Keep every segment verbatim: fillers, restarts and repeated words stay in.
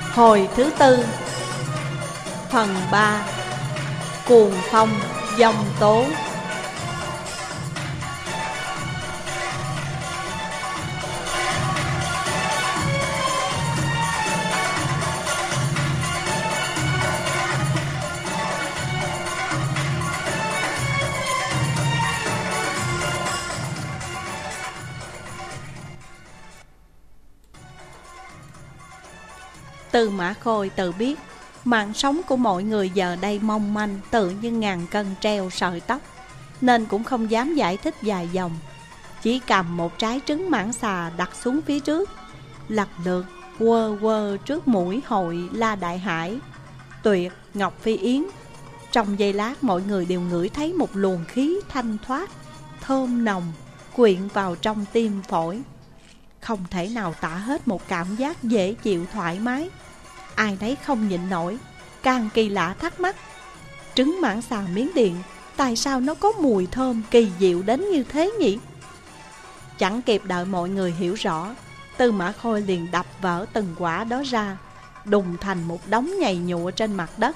Hồi thứ tư, phần ba, cuồng phong giông tố. Tư Mã Khôi tự biết mạng sống của mọi người giờ đây mong manh, tự như ngàn cân treo sợi tóc, nên cũng không dám giải thích dài dòng. Chỉ cầm một trái trứng mãng xà đặt xuống phía trước, lật lượt quơ quơ trước mũi hội La Đại Hải, Tuyệt, Ngọc Phi Yến. Trong giây lát mọi người đều ngửi thấy một luồng khí thanh thoát, thơm nồng quyện vào trong tim phổi. Không thể nào tả hết một cảm giác dễ chịu thoải mái. Ai nấy không nhịn nổi, càng kỳ lạ thắc mắc, trứng mãng xà Miến Điện tại sao nó có mùi thơm kỳ diệu đến như thế nhỉ? Chẳng kịp đợi mọi người hiểu rõ, Tư Mã Khôi liền đập vỡ từng quả đó ra, đùng thành một đống nhầy nhụa trên mặt đất.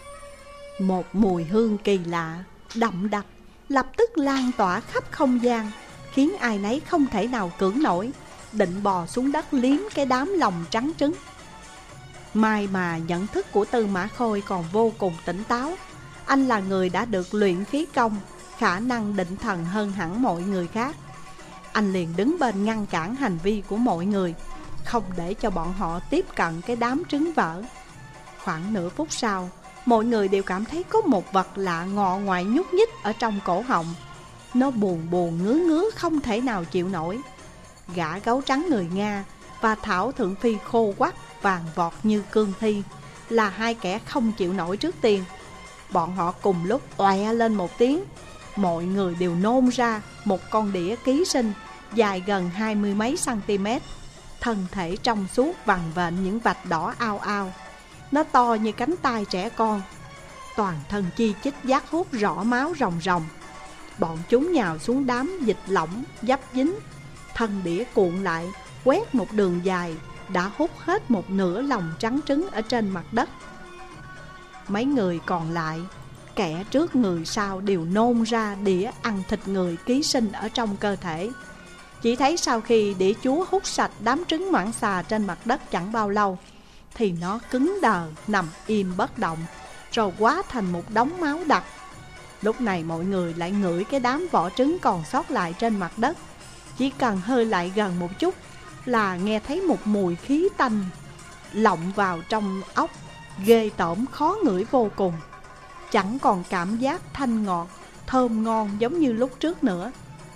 Một mùi hương kỳ lạ, đậm đặc, lập tức lan tỏa khắp không gian, khiến ai nấy không thể nào cưỡng nổi, định bò xuống đất liếm cái đám lòng trắng trứng. May mà nhận thức của Tư Mã Khôi còn vô cùng tỉnh táo. Anh là người đã được luyện khí công, khả năng định thần hơn hẳn mọi người khác. Anh liền đứng bên ngăn cản hành vi của mọi người, không để cho bọn họ tiếp cận cái đám trứng vỡ. Khoảng nửa phút sau, mọi người đều cảm thấy có một vật lạ ngọ ngoại nhúc nhích ở trong cổ họng. Nó buồn buồn ngứa ngứa không thể nào chịu nổi. Gã gấu trắng người Nga và Thảo Thượng Phi khô quắt vàng vọt như cương thi là hai kẻ không chịu nổi trước tiên. Bọn họ cùng lúc oẹ lên một tiếng. Mọi người đều nôn ra một con đĩa ký sinh dài gần hai mươi mấy cm, thân thể trong suốt vằn vện những vạch đỏ ao ao. Nó to như cánh tay trẻ con, toàn thân chi chít giác hút rõ máu ròng ròng. Bọn chúng nhào xuống đám dịch lỏng dấp dính. Thân đĩa cuộn lại, quét một đường dài, đã hút hết một nửa lòng trắng trứng ở trên mặt đất. Mấy người còn lại, kẻ trước người sau đều nôn ra đĩa ăn thịt người ký sinh ở trong cơ thể. Chỉ thấy sau khi đĩa chúa hút sạch đám trứng mãng xà trên mặt đất chẳng bao lâu, thì nó cứng đờ nằm im bất động, rồi hóa thành một đống máu đặc. Lúc này mọi người lại ngửi cái đám vỏ trứng còn sót lại trên mặt đất. Chỉ cần hơi lại gần một chút là nghe thấy một mùi khí tanh lọng vào trong óc, ghê tởm khó ngửi vô cùng. Chẳng còn cảm giác thanh ngọt, thơm ngon giống như lúc trước nữa.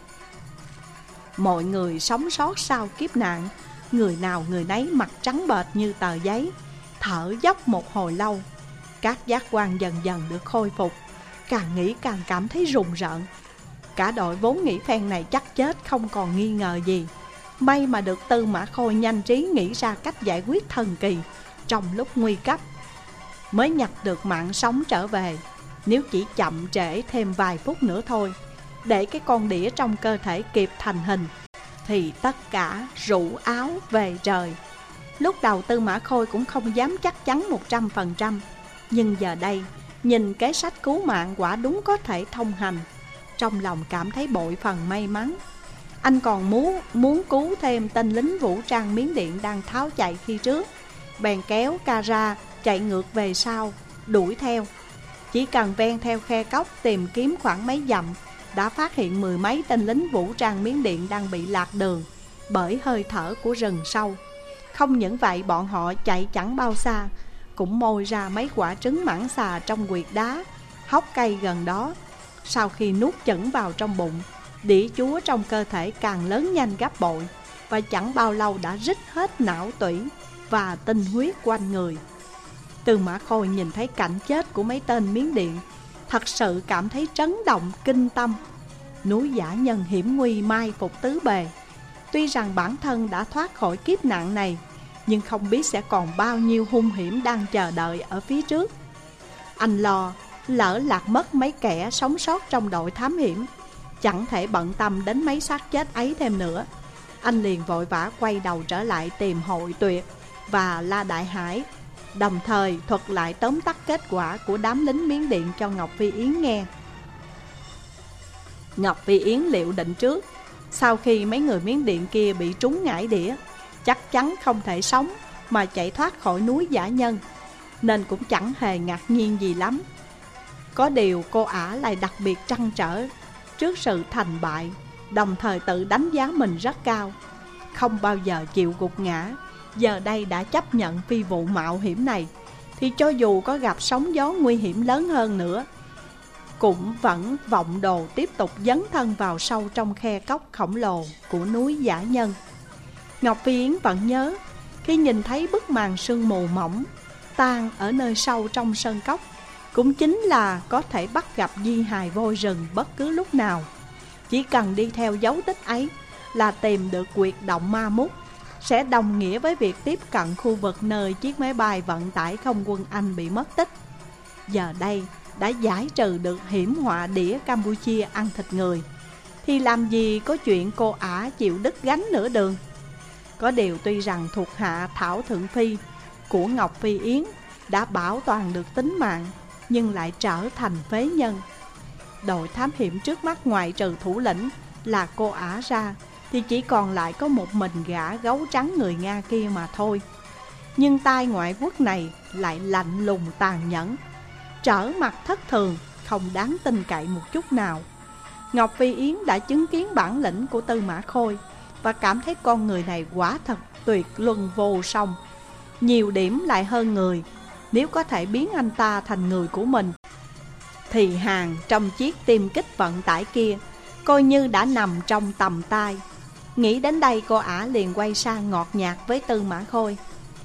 Mọi người sống sót sau kiếp nạn, người nào người nấy mặt trắng bệch như tờ giấy, thở dốc một hồi lâu. Các giác quan dần dần được khôi phục, càng nghĩ càng cảm thấy rùng rợn. Cả đội vốn nghĩ phen này chắc chết không còn nghi ngờ gì. May mà được Tư Mã Khôi nhanh trí nghĩ ra cách giải quyết thần kỳ trong lúc nguy cấp, mới nhặt được mạng sống trở về. Nếu chỉ chậm trễ thêm vài phút nữa thôi, để cái con đĩa trong cơ thể kịp thành hình, thì tất cả rũ áo về trời. Lúc đầu Tư Mã Khôi cũng không dám chắc chắn một trăm phần trăm, nhưng giờ đây nhìn cái sách cứu mạng quả đúng có thể thông hành, trong lòng cảm thấy bội phần may mắn. Anh còn muốn, muốn cứu thêm tên lính vũ trang Miến Điện đang tháo chạy khi trước, bèn kéo Kara chạy ngược về sau, đuổi theo. Chỉ cần ven theo khe cốc tìm kiếm khoảng mấy dặm, đã phát hiện mười mấy tên lính vũ trang Miến Điện đang bị lạc đường bởi hơi thở của rừng sâu. Không những vậy, bọn họ chạy chẳng bao xa cũng môi ra mấy quả trứng mãng xà trong quyệt đá, hốc cây gần đó. Sau khi nuốt chửng vào trong bụng, đĩa chúa trong cơ thể càng lớn nhanh gấp bội, và chẳng bao lâu đã rít hết não tủy và tinh huyết quanh người. Tư Mã Khôi nhìn thấy cảnh chết của mấy tên Miến Điện, thật sự cảm thấy trấn động kinh tâm. Núi Dã Nhân hiểm nguy mai phục tứ bề. Tuy rằng bản thân đã thoát khỏi kiếp nạn này, nhưng không biết sẽ còn bao nhiêu hung hiểm đang chờ đợi ở phía trước. Anh lo lỡ lạc mất mấy kẻ sống sót trong đội thám hiểm, chẳng thể bận tâm đến mấy xác chết ấy thêm nữa. Anh liền vội vã quay đầu trở lại tìm Hội Tuyệt và La Đại Hải, đồng thời thuật lại tóm tắt kết quả của đám lính Miến Điện cho Ngọc Phi Yến nghe. Ngọc Phi Yến liệu định trước, sau khi mấy người Miến Điện kia bị trúng ngải đĩa, chắc chắn không thể sống mà chạy thoát khỏi núi Dã Nhân, nên cũng chẳng hề ngạc nhiên gì lắm. Có điều cô ả lại đặc biệt trăn trở trước sự thành bại, đồng thời tự đánh giá mình rất cao, không bao giờ chịu gục ngã. Giờ đây đã chấp nhận phi vụ mạo hiểm này, thì cho dù có gặp sóng gió nguy hiểm lớn hơn nữa, cũng vẫn vọng đồ tiếp tục dấn thân vào sâu trong khe cốc khổng lồ của núi Dã Nhân. Ngọc Phi Yến vẫn nhớ, khi nhìn thấy bức màn sương mù mỏng tan ở nơi sâu trong sơn cốc, cũng chính là có thể bắt gặp di hài voi rừng bất cứ lúc nào. Chỉ cần đi theo dấu tích ấy là tìm được quyệt động ma mút, sẽ đồng nghĩa với việc tiếp cận khu vực nơi chiếc máy bay vận tải không quân Anh bị mất tích. Giờ đây đã giải trừ được hiểm họa đĩa Campuchia ăn thịt người, thì làm gì có chuyện cô ả chịu đứt gánh nửa đường. Có điều tuy rằng thuộc hạ Thảo Thượng Phi của Ngọc Phi Yến đã bảo toàn được tính mạng, nhưng lại trở thành phế nhân. Đội thám hiểm trước mắt ngoại trừ thủ lĩnh là cô ả ra, thì chỉ còn lại có một mình gã gấu trắng người Nga kia mà thôi. Nhưng tai ngoại quốc này lại lạnh lùng tàn nhẫn, trở mặt thất thường, không đáng tin cậy một chút nào. Ngọc Phi Yến đã chứng kiến bản lĩnh của Tư Mã Khôi và cảm thấy con người này quả thật tuyệt luân vô song, nhiều điểm lại hơn người. Nếu có thể biến anh ta thành người của mình, thì hàng trong chiếc tiêm kích vận tải kia coi như đã nằm trong tầm tay. Nghĩ đến đây, cô ả liền quay sang ngọt nhạt với Tư Mã Khôi: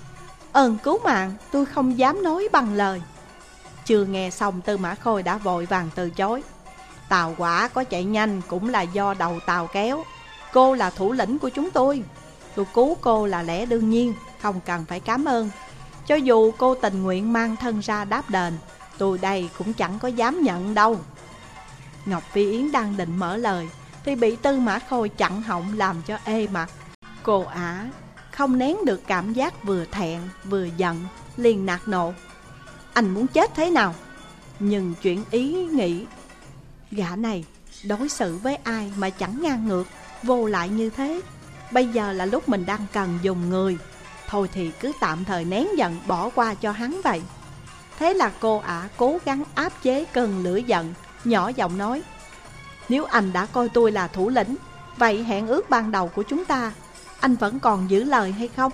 "Ơn cứu mạng, tôi không dám nói bằng lời." Chưa nghe xong, Tư Mã Khôi đã vội vàng từ chối: "Tàu hỏa có chạy nhanh cũng là do đầu tàu kéo. Cô là thủ lĩnh của chúng tôi, tôi cứu cô là lẽ đương nhiên, không cần phải cảm ơn. Cho dù cô tình nguyện mang thân ra đáp đền, tôi đây cũng chẳng có dám nhận đâu." Ngọc Phi Yến đang định mở lời thì bị Tư Mã Khôi chặn họng làm cho ê mặt. Cô ả không nén được cảm giác vừa thẹn vừa giận, liền nạt nộ: "Anh muốn chết thế nào?" Nhưng chuyện ý nghĩ, gã này đối xử với ai mà chẳng ngang ngược, vô lại như thế. Bây giờ là lúc mình đang cần dùng người, thôi thì cứ tạm thời nén giận bỏ qua cho hắn vậy. Thế là cô ả cố gắng áp chế cơn lửa giận, nhỏ giọng nói: "Nếu anh đã coi tôi là thủ lĩnh, vậy hẹn ước ban đầu của chúng ta, anh vẫn còn giữ lời hay không?"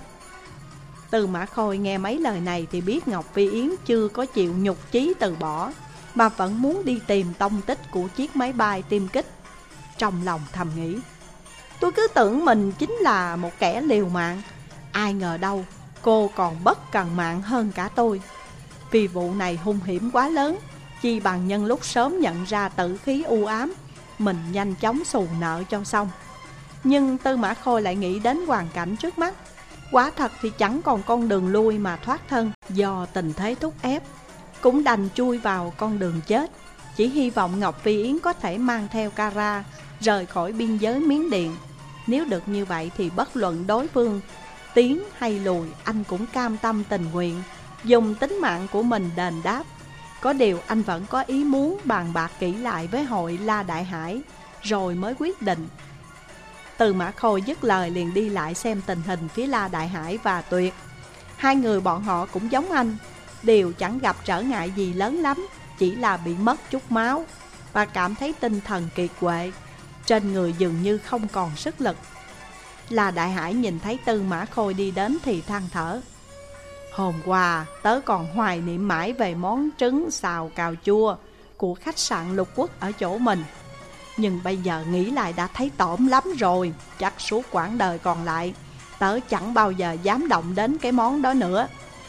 Tư Mã Khôi nghe mấy lời này thì biết Ngọc Phi Yến chưa có chịu nhục chí từ bỏ, mà vẫn muốn đi tìm tông tích của chiếc máy bay tiêm kích. Trong lòng thầm nghĩ: tôi cứ tưởng mình chính là một kẻ liều mạng, ai ngờ đâu cô còn bất cần mạng hơn cả tôi. Vì vụ này hung hiểm quá lớn, chi bằng nhân lúc sớm nhận ra tử khí u ám, mình nhanh chóng xù nợ cho xong. Nhưng Tư Mã Khôi lại nghĩ đến hoàn cảnh trước mắt. Quả thật thì chẳng còn con đường lui mà thoát thân, do tình thế thúc ép, cũng đành chui vào con đường chết. Chỉ hy vọng Ngọc Phi Yến có thể mang theo Kara rời khỏi biên giới Miến Điện. Nếu được như vậy thì bất luận đối phương tiến hay lùi, anh cũng cam tâm tình nguyện dùng tính mạng của mình đền đáp. Có điều anh vẫn có ý muốn bàn bạc kỹ lại với hội La Đại Hải rồi mới quyết định. Tư Mã Khôi dứt lời liền đi lại xem tình hình phía La Đại Hải và Tuyệt. Hai người bọn họ cũng giống anh, đều chẳng gặp trở ngại gì lớn lắm, chỉ là bị mất chút máu và cảm thấy tinh thần kiệt quệ, trên người dường như không còn sức lực. La Đại Hải nhìn thấy Tư Mã Khôi đi đến thì than thở: hôm qua tớ còn hoài niệm mãi về món trứng xào cào chua của khách sạn Lục Quốc ở chỗ mình, nhưng bây giờ nghĩ lại đã thấy tởm lắm rồi. Chắc suốt quãng đời còn lại tớ chẳng bao giờ dám động đến cái món đó nữa.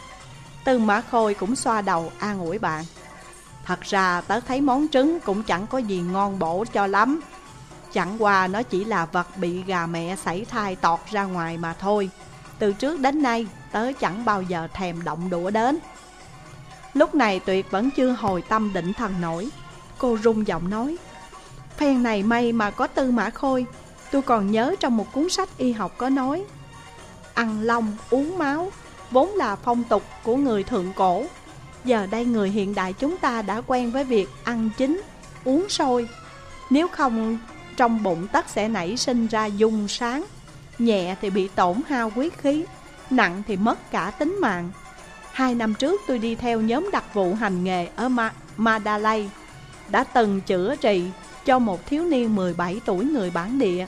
Tư Mã Khôi cũng xoa đầu an ủi bạn: thật ra tớ thấy món trứng cũng chẳng có gì ngon bổ cho lắm, chẳng qua nó chỉ là vật bị gà mẹ sảy thai tọt ra ngoài mà thôi. Từ trước đến nay tớ chẳng bao giờ thèm động đũa đến. Lúc này Tuyệt vẫn chưa hồi tâm định thần nổi. Cô rung giọng nói: phen này may mà có Tư Mã Khôi. Tôi còn nhớ trong một cuốn sách y học có nói, ăn long uống máu vốn là phong tục của người thượng cổ. Giờ đây người hiện đại chúng ta đã quen với việc ăn chín, uống sôi. Nếu không, trong bụng tất sẽ nảy sinh ra dung sáng. Nhẹ thì bị tổn hao huyết khí, nặng thì mất cả tính mạng. Hai năm trước tôi đi theo nhóm đặc vụ hành nghề ở Ma Mandalay, đã từng chữa trị cho một thiếu niên mười bảy tuổi người bản địa.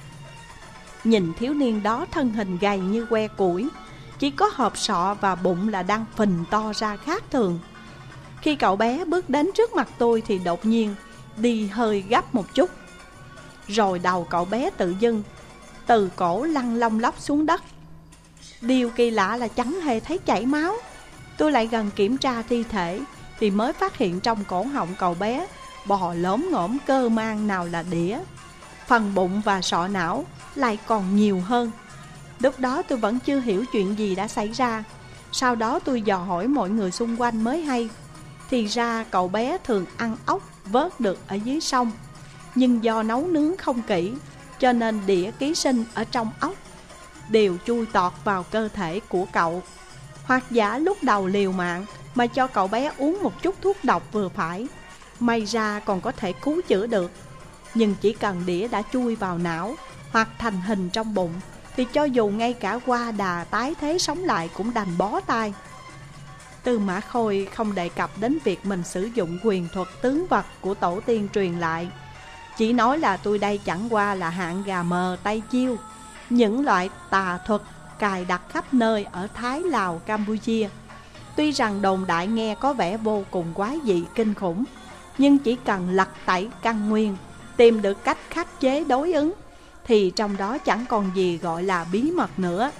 Nhìn thiếu niên đó thân hình gầy như que củi, chỉ có hộp sọ và bụng là đang phình to ra khác thường. Khi cậu bé bước đến trước mặt tôi thì đột nhiên đi hơi gấp một chút, rồi đầu cậu bé tự dưng từ cổ lăn lông lóc xuống đất. Điều kỳ lạ là chẳng hề thấy chảy máu. Tôi lại gần kiểm tra thi thể thì mới phát hiện trong cổ họng cậu bé bò lổm ngổm cơ mang nào là đĩa. Phần bụng và sọ não lại còn nhiều hơn. Lúc đó tôi vẫn chưa hiểu chuyện gì đã xảy ra. Sau đó tôi dò hỏi mọi người xung quanh mới hay, thì ra cậu bé thường ăn ốc vớt được ở dưới sông, nhưng do nấu nướng không kỹ cho nên đĩa ký sinh ở trong ốc đều chui tọt vào cơ thể của cậu. Hoặc giả lúc đầu liều mạng mà cho cậu bé uống một chút thuốc độc vừa phải, may ra còn có thể cứu chữa được. Nhưng chỉ cần đĩa đã chui vào não hoặc thành hình trong bụng thì cho dù ngay cả qua đà tái thế sống lại cũng đành bó tay. Tư Mã Khôi không đề cập đến việc mình sử dụng quyền thuật tướng vật của tổ tiên truyền lại, chỉ nói là tôi đây chẳng qua là hạng gà mờ tay chiêu, những loại tà thuật cài đặt khắp nơi ở Thái, Lào, Campuchia. Tuy rằng đồn đại nghe có vẻ vô cùng quái dị kinh khủng, nhưng chỉ cần lật tẩy căn nguyên, tìm được cách khắc chế đối ứng, thì trong đó chẳng còn gì gọi là bí mật nữa.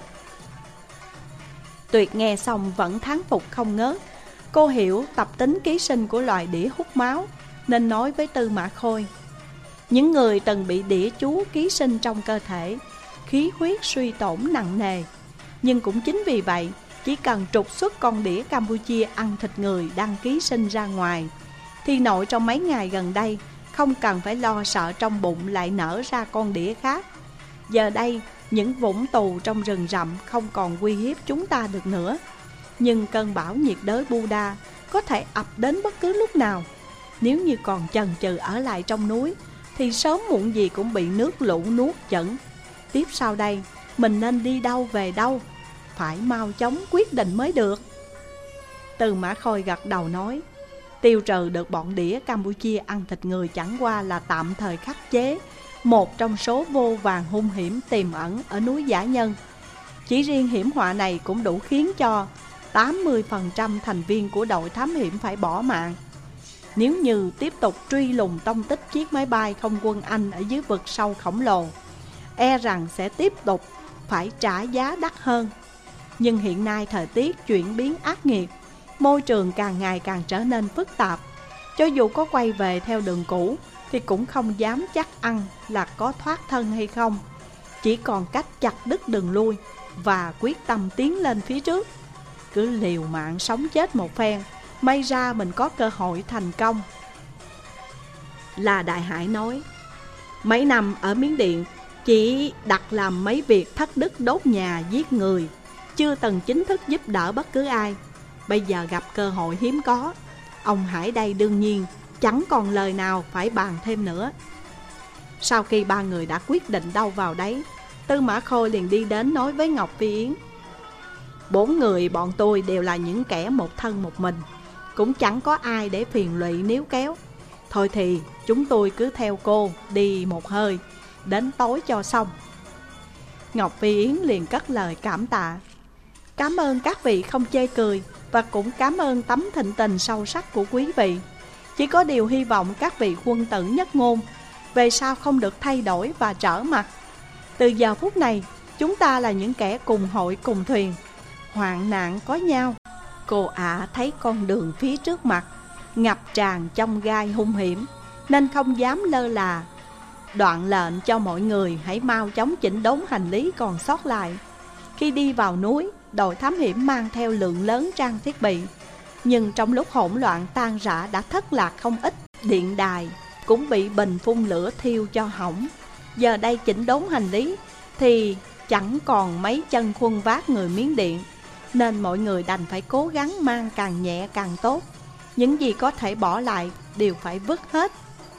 Tuyệt nghe xong vẫn thán phục không ngớt. Cô hiểu tập tính ký sinh của loài đĩa hút máu, nên nói với Tư Mã Khôi: những người từng bị đĩa chú ký sinh trong cơ thể, khí huyết suy tổn nặng nề. Nhưng cũng chính vì vậy, chỉ cần trục xuất con đĩa Campuchia ăn thịt người đang ký sinh ra ngoài, thì nội trong mấy ngày gần đây không cần phải lo sợ trong bụng lại nở ra con đĩa khác. Giờ đây, những vũng tù trong rừng rậm không còn uy hiếp chúng ta được nữa. Nhưng cơn bão nhiệt đới Buddha có thể ập đến bất cứ lúc nào. Nếu như còn chần chừ ở lại trong núi, thì sớm muộn gì cũng bị nước lũ nuốt chửng. Tiếp sau đây, mình nên đi đâu về đâu? Phải mau chóng quyết định mới được. Tư Mã Khôi gật đầu nói: tiêu trừ được bọn đĩa Campuchia ăn thịt người chẳng qua là tạm thời khắc chế một trong số vô vàn hung hiểm tiềm ẩn ở núi Dã Nhân. Chỉ riêng hiểm họa này cũng đủ khiến cho tám mươi phần trăm thành viên của đội thám hiểm phải bỏ mạng. Nếu như tiếp tục truy lùng tông tích chiếc máy bay không quân Anh ở dưới vực sâu khổng lồ, e rằng sẽ tiếp tục phải trả giá đắt hơn. Nhưng hiện nay thời tiết chuyển biến ác nghiệt, môi trường càng ngày càng trở nên phức tạp. Cho dù có quay về theo đường cũ thì cũng không dám chắc ăn là có thoát thân hay không. Chỉ còn cách chặt đứt đường lui và quyết tâm tiến lên phía trước. Cứ liều mạng sống chết một phen, may ra mình có cơ hội thành công. La Đại Hải nói: mấy năm ở Miến Điện chỉ đặt làm mấy việc thất đức đốt nhà giết người, chưa từng chính thức giúp đỡ bất cứ ai. Bây giờ gặp cơ hội hiếm có, ông Hải đây đương nhiên chẳng còn lời nào phải bàn thêm nữa. Sau khi ba người đã quyết định đâu vào đấy, Tư Mã Khôi liền đi đến nói với Ngọc Phi Yến: bốn người bọn tôi đều là những kẻ một thân một mình, cũng chẳng có ai để phiền lụy níu kéo. Thôi thì chúng tôi cứ theo cô đi một hơi, đến tối cho xong. Ngọc Phi Yến liền cất lời cảm tạ: cảm ơn các vị không chê cười, và cũng cảm ơn tấm thịnh tình sâu sắc của quý vị. Chỉ có điều hy vọng các vị quân tử nhất ngôn về sau không được thay đổi và trở mặt. Từ giờ phút này, chúng ta là những kẻ cùng hội cùng thuyền, hoạn nạn có nhau. Cô ả thấy con đường phía trước mặt ngập tràn trong gai hung hiểm, nên không dám lơ là, đoạn lệnh cho mọi người hãy mau chóng chỉnh đốn hành lý còn sót lại. Khi đi vào núi, đội thám hiểm mang theo lượng lớn trang thiết bị, nhưng trong lúc hỗn loạn tan rã đã thất lạc không ít. Điện đài cũng bị bình phun lửa thiêu cho hỏng. Giờ đây chỉnh đốn hành lý thì chẳng còn mấy chân khuân vác người Miến Điện. nên mọi người đành phải cố gắng mang càng nhẹ càng tốt. Những gì có thể bỏ lại đều phải vứt hết.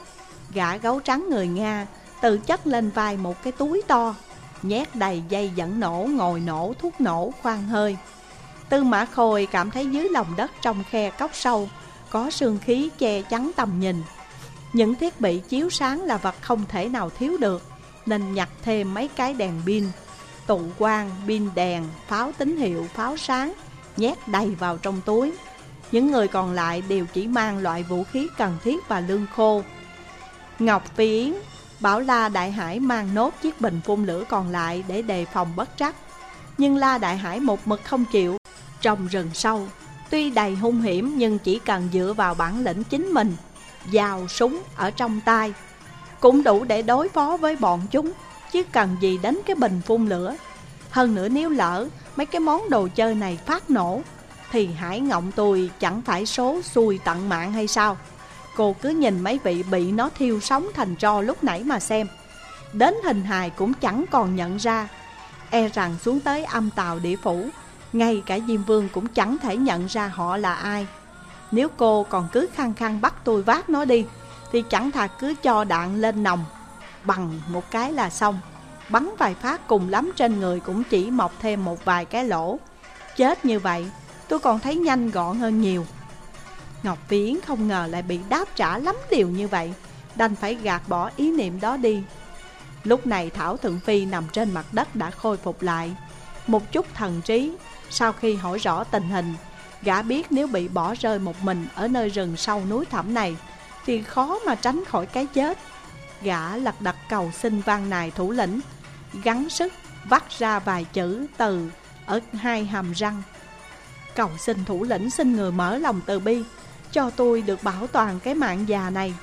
Gã gấu trắng người Nga tự chất lên vai một cái túi to, nhét đầy dây dẫn nổ, ngồi nổ, thuốc nổ, khoan hơi. Tư Mã Khôi cảm thấy dưới lòng đất trong khe cốc sâu có sương khí che chắn tầm nhìn. Những thiết bị chiếu sáng là vật không thể nào thiếu được, nên nhặt thêm mấy cái đèn pin, tụ quang, pin đèn, pháo tín hiệu, pháo sáng, nhét đầy vào trong túi. Những người còn lại đều chỉ mang loại vũ khí cần thiết và lương khô. Ngọc Phi Yến bảo La Đại Hải mang nốt chiếc bình phun lửa còn lại để đề phòng bất trắc. Nhưng La Đại Hải một mực không chịu. Trong rừng sâu, tuy đầy hung hiểm nhưng chỉ cần dựa vào bản lĩnh chính mình, dao súng ở trong tay, cũng đủ để đối phó với bọn chúng, chứ cần gì đến cái bình phun lửa. Hơn nữa nếu lỡ mấy cái món đồ chơi này phát nổ, thì Hải Ngộng tôi chẳng phải số xui tận mạng hay sao? Cô cứ nhìn mấy vị bị nó thiêu sống thành tro lúc nãy mà xem. Đến hình hài cũng chẳng còn nhận ra. E rằng xuống tới âm tào địa phủ, ngay cả Diêm Vương cũng chẳng thể nhận ra họ là ai. Nếu cô còn cứ khăng khăng bắt tôi vác nó đi, thì chẳng thà cứ cho đạn lên nòng, bằng một cái là xong. Bắn vài phát cùng lắm trên người cũng chỉ mọc thêm một vài cái lỗ. Chết như vậy tôi còn thấy nhanh gọn hơn nhiều. Ngọc Phi Yến không ngờ lại bị đáp trả lắm điều như vậy, đành phải gạt bỏ ý niệm đó đi. Lúc này Thảo Thượng Phi nằm trên mặt đất đã khôi phục lại một chút thần trí. Sau khi hỏi rõ tình hình, gã biết nếu bị bỏ rơi một mình ở nơi rừng sâu núi thẳm này thì khó mà tránh khỏi cái chết. Gã lật đật cầu xin Văn Nài thủ lĩnh gắng sức vắt ra vài chữ từ ở hai hàm răng. Cầu xin thủ lĩnh xin người mở lòng từ bi, cho tôi được bảo toàn cái mạng già này.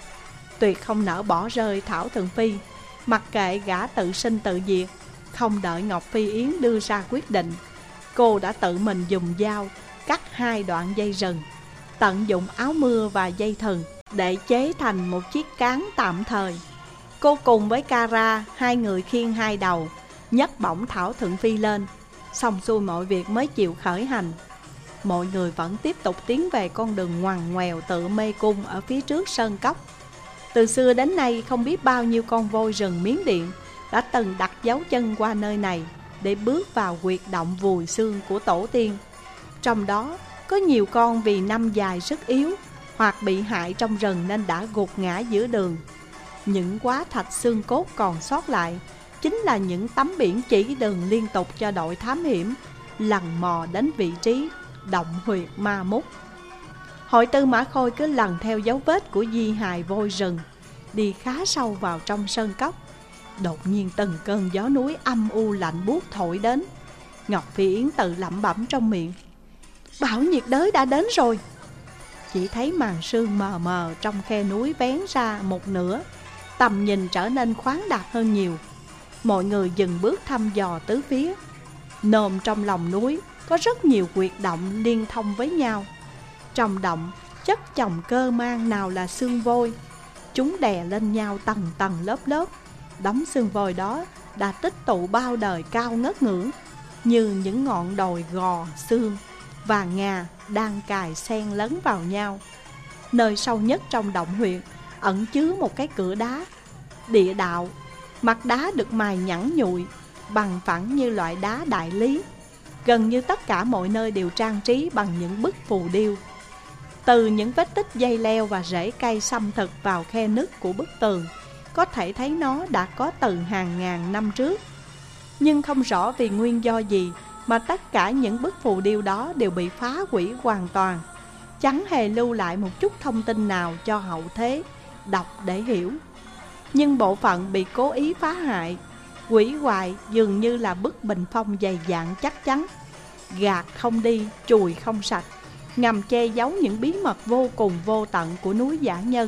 Tuyệt không nỡ bỏ rơi Thảo Thượng Phi, mặc kệ gã tự sinh tự diệt. Không đợi Ngọc Phi Yến đưa ra quyết định, cô đã tự mình dùng dao cắt hai đoạn dây rừng, tận dụng áo mưa và dây thừng để chế thành một chiếc cán tạm thời. Cô cùng với Cara, hai người khiêng hai đầu, nhấc bổng Thảo Thượng Phi lên. Xong xuôi mọi việc mới chịu khởi hành. Mọi người vẫn tiếp tục tiến về con đường ngoằn ngoèo tựa mê cung ở phía trước sơn cốc. Từ xưa đến nay không biết bao nhiêu con voi rừng Miến Điện đã từng đặt dấu chân qua nơi này để bước vào huyệt động vùi xương của tổ tiên. Trong đó có nhiều con vì năm dài sức yếu hoặc bị hại trong rừng nên đã gục ngã giữa đường. Những quá thạch xương cốt còn sót lại chính là những tấm biển chỉ đường liên tục cho đội thám hiểm lần mò đến vị trí động huyệt ma mút. Hội Tư Mã Khôi cứ lần theo dấu vết của di hài voi rừng đi khá sâu vào trong sơn cốc. Đột nhiên từng cơn gió núi âm u lạnh buốt thổi đến. Ngọc Phi Yến tự lẩm bẩm trong miệng: bão nhiệt đới đã đến rồi. Chỉ thấy màn sương mờ mờ trong khe núi vén ra một nửa, tầm nhìn trở nên khoáng đạt hơn nhiều. Mọi người dừng bước thăm dò tứ phía. Nôm trong lòng núi có rất nhiều huyệt động liên thông với nhau. Trong động chất chồng cơ mang nào là xương voi. Chúng đè lên nhau tầng tầng lớp lớp. Đống xương voi đó đã tích tụ bao đời cao ngất ngưỡng, như những ngọn đồi gò, xương và ngà đang cài xen lẫn vào nhau. Nơi sâu nhất trong động huyệt ẩn chứa một cái cửa đá địa đạo. Mặt đá được mài nhẵn nhụi, bằng phẳng như loại đá đại lý. Gần như tất cả mọi nơi đều trang trí bằng những bức phù điêu. Từ những vết tích dây leo và rễ cây xâm thực vào khe nứt của bức tường, có thể thấy nó đã có từ hàng ngàn năm trước. Nhưng không rõ vì nguyên do gì mà tất cả những bức phù điêu đó đều bị phá hủy hoàn toàn, chẳng hề lưu lại một chút thông tin nào cho hậu thế đọc để hiểu. Nhưng bộ phận bị cố ý phá hại, hủy hoại dường như là bức bình phong dày dặn chắc chắn, gạt không đi, chùi không sạch, ngầm che giấu những bí mật vô cùng vô tận của núi Dã Nhân.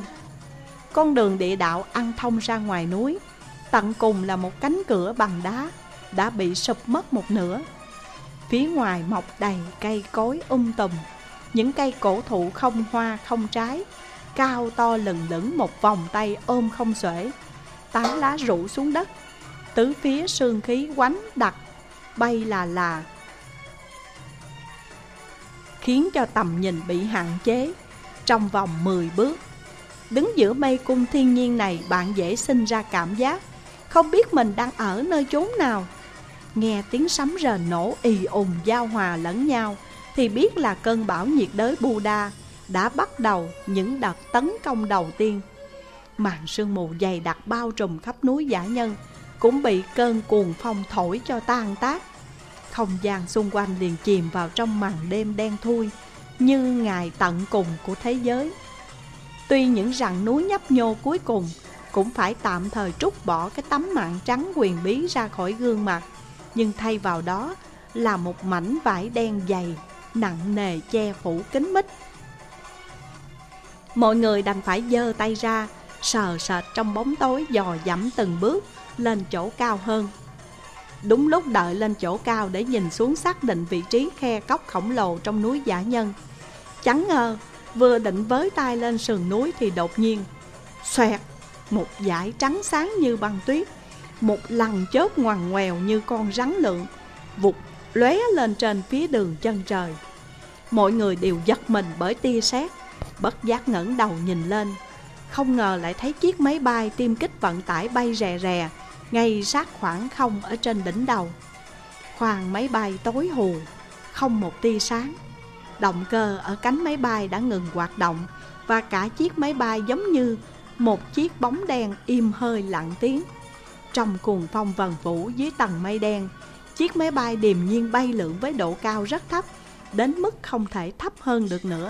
Con đường địa đạo ăn thông ra ngoài núi, tận cùng là một cánh cửa bằng đá đã bị sụp mất một nửa. Phía ngoài mọc đầy cây cối um tùm, những cây cổ thụ không hoa không trái, cao to lừng lững một vòng tay ôm không xuể, tán lá rủ xuống đất. Tứ phía sương khí quánh đặc bay là là. khiến cho tầm nhìn bị hạn chế trong vòng mười bước. Đứng giữa mê cung thiên nhiên này, bạn dễ sinh ra cảm giác không biết mình đang ở nơi chốn nào. Nghe tiếng sấm rền nổ ì ùng giao hòa lẫn nhau thì biết là cơn bão nhiệt đới Buddha đã bắt đầu những đợt tấn công đầu tiên. Màn sương mù dày đặc bao trùm khắp núi Dã Nhân cũng bị cơn cuồng phong thổi cho tan tác. Không gian xung quanh liền chìm vào trong màn đêm đen thui như ngày tận cùng của thế giới. Tuy những rặng núi nhấp nhô cuối cùng cũng phải tạm thời trút bỏ cái tấm màn trắng huyền bí ra khỏi gương mặt, nhưng thay vào đó là một mảnh vải đen dày, nặng nề che phủ kín mít. Mọi người đành phải giơ tay ra, sờ sệt trong bóng tối, dò dẫm từng bước lên chỗ cao hơn. Đúng lúc đợi lên chỗ cao để nhìn xuống xác định vị trí khe cốc khổng lồ trong núi Dã Nhân, chẳng ngờ vừa định với tay lên sườn núi thì đột nhiên xoẹt, một dải trắng sáng như băng tuyết, một lằn chớp ngoằn ngoèo như con rắn lượn vụt lóe lên trên phía đường chân trời. Mọi người đều giật mình bởi tia sét, bất giác ngẩng đầu nhìn lên, không ngờ lại thấy chiếc máy bay tiêm kích vận tải bay rè rè ngay sát khoảng không ở trên đỉnh đầu. Khoang máy bay tối hù, không một tia sáng. Động cơ ở cánh máy bay đã ngừng hoạt động, và cả chiếc máy bay giống như một chiếc bóng đen im hơi lặng tiếng. Trong cuồng phong vần vũ dưới tầng mây đen, chiếc máy bay điềm nhiên bay lượn với độ cao rất thấp, đến mức không thể thấp hơn được nữa.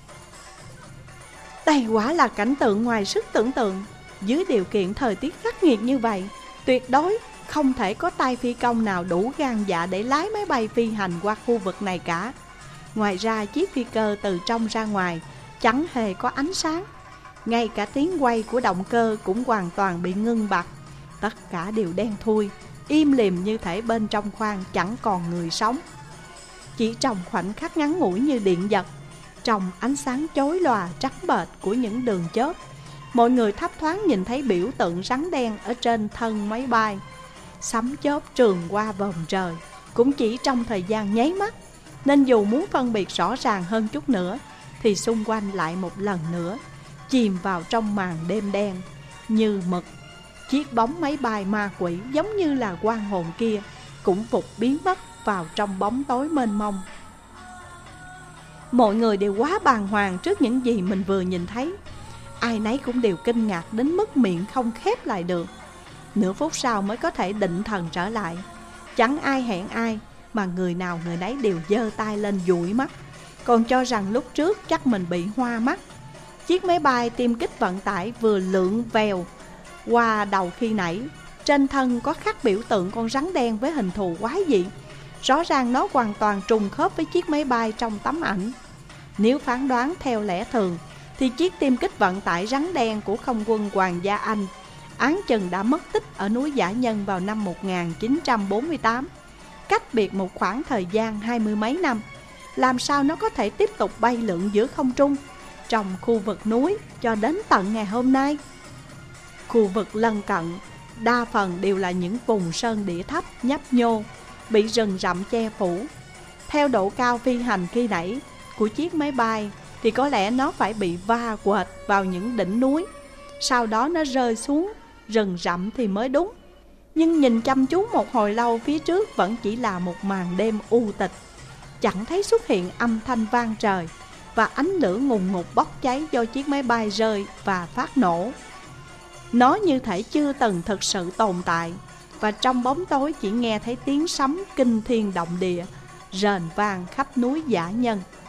Đây quả là cảnh tượng ngoài sức tưởng tượng. Dưới điều kiện thời tiết khắc nghiệt như vậy, tuyệt đối không thể có tay phi công nào đủ gan dạ để lái máy bay phi hành qua khu vực này cả. Ngoài ra, chiếc phi cơ từ trong ra ngoài chẳng hề có ánh sáng. Ngay cả tiếng quay của động cơ cũng hoàn toàn bị ngưng bặt. Tất cả đều đen thui, im lìm như thể bên trong khoang chẳng còn người sống. Chỉ trong khoảnh khắc ngắn ngủi như điện giật, trong ánh sáng chói lòa trắng bệch của những đường chớp, mọi người thấp thoáng nhìn thấy biểu tượng rắn đen ở trên thân máy bay. Sấm chớp trường qua vòm trời cũng chỉ trong thời gian nháy mắt, nên dù muốn phân biệt rõ ràng hơn chút nữa thì xung quanh lại một lần nữa chìm vào trong màn đêm đen như mực. Chiếc bóng máy bay ma quỷ giống như là oan hồn kia cũng vụt biến mất vào trong bóng tối mênh mông. Mọi người đều quá bàng hoàng trước những gì mình vừa nhìn thấy. Ai nấy cũng đều kinh ngạc đến mức miệng không khép lại được. Nửa phút sau mới có thể định thần trở lại. Chẳng ai hẹn ai, mà người nào người nấy đều giơ tay lên dụi mắt, còn cho rằng lúc trước chắc mình bị hoa mắt. Chiếc máy bay tiêm kích vận tải vừa lượn vèo qua đầu khi nãy, trên thân có khắc biểu tượng con rắn đen với hình thù quái dị. Rõ ràng nó hoàn toàn trùng khớp với chiếc máy bay trong tấm ảnh. Nếu phán đoán theo lẽ thường thì chiếc tiêm kích vận tải rắn đen của không quân Hoàng gia Anh án chừng đã mất tích ở núi Dã Nhân vào năm một nghìn chín trăm bốn mươi tám, cách biệt một khoảng thời gian hai mươi mấy năm. Làm sao nó có thể tiếp tục bay lượn giữa không trung trong khu vực núi cho đến tận ngày hôm nay? Khu vực lân cận đa phần đều là những vùng sơn địa thấp nhấp nhô, bị rừng rậm che phủ. Theo độ cao phi hành khi nãy của chiếc máy bay thì có lẽ nó phải bị va quệt vào những đỉnh núi, sau đó nó rơi xuống rừng rậm thì mới đúng. Nhưng nhìn chăm chú một hồi lâu, phía trước vẫn chỉ là một màn đêm u tịch, chẳng thấy xuất hiện âm thanh vang trời và ánh lửa ngùn ngụt bốc cháy do chiếc máy bay rơi và phát nổ. Nó như thể chưa từng thực sự tồn tại, và trong bóng tối chỉ nghe thấy tiếng sấm kinh thiên động địa rền vang khắp núi Dã Nhân.